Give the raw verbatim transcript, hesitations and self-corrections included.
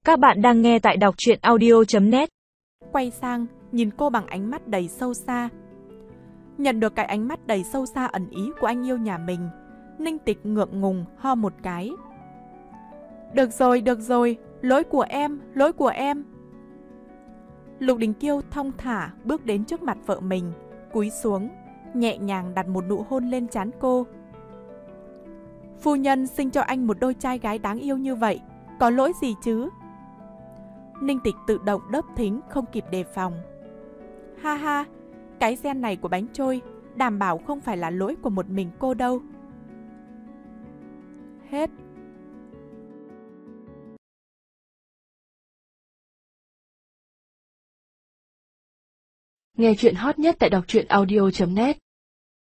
Các bạn đang nghe tại đọc truyện audio chấm net. Quay sang, nhìn cô bằng ánh mắt đầy sâu xa. Nhận được cái ánh mắt đầy sâu xa ẩn ý của anh yêu nhà mình, Ninh Tịch ngượng ngùng ho một cái. Được rồi, được rồi, lỗi của em, lỗi của em. Lục Đình Kiêu thong thả bước đến trước mặt vợ mình, cúi xuống, nhẹ nhàng đặt một nụ hôn lên trán cô. Phu nhân sinh cho anh một đôi trai gái đáng yêu như vậy, có lỗi gì chứ? Ninh Tịch tự động đớp thính không kịp đề phòng. Ha ha, cái gen này của bánh trôi đảm bảo không phải là lỗi của một mình cô đâu. Hết. Nghe chuyện hot nhất tại đọc truyện audio chấm net.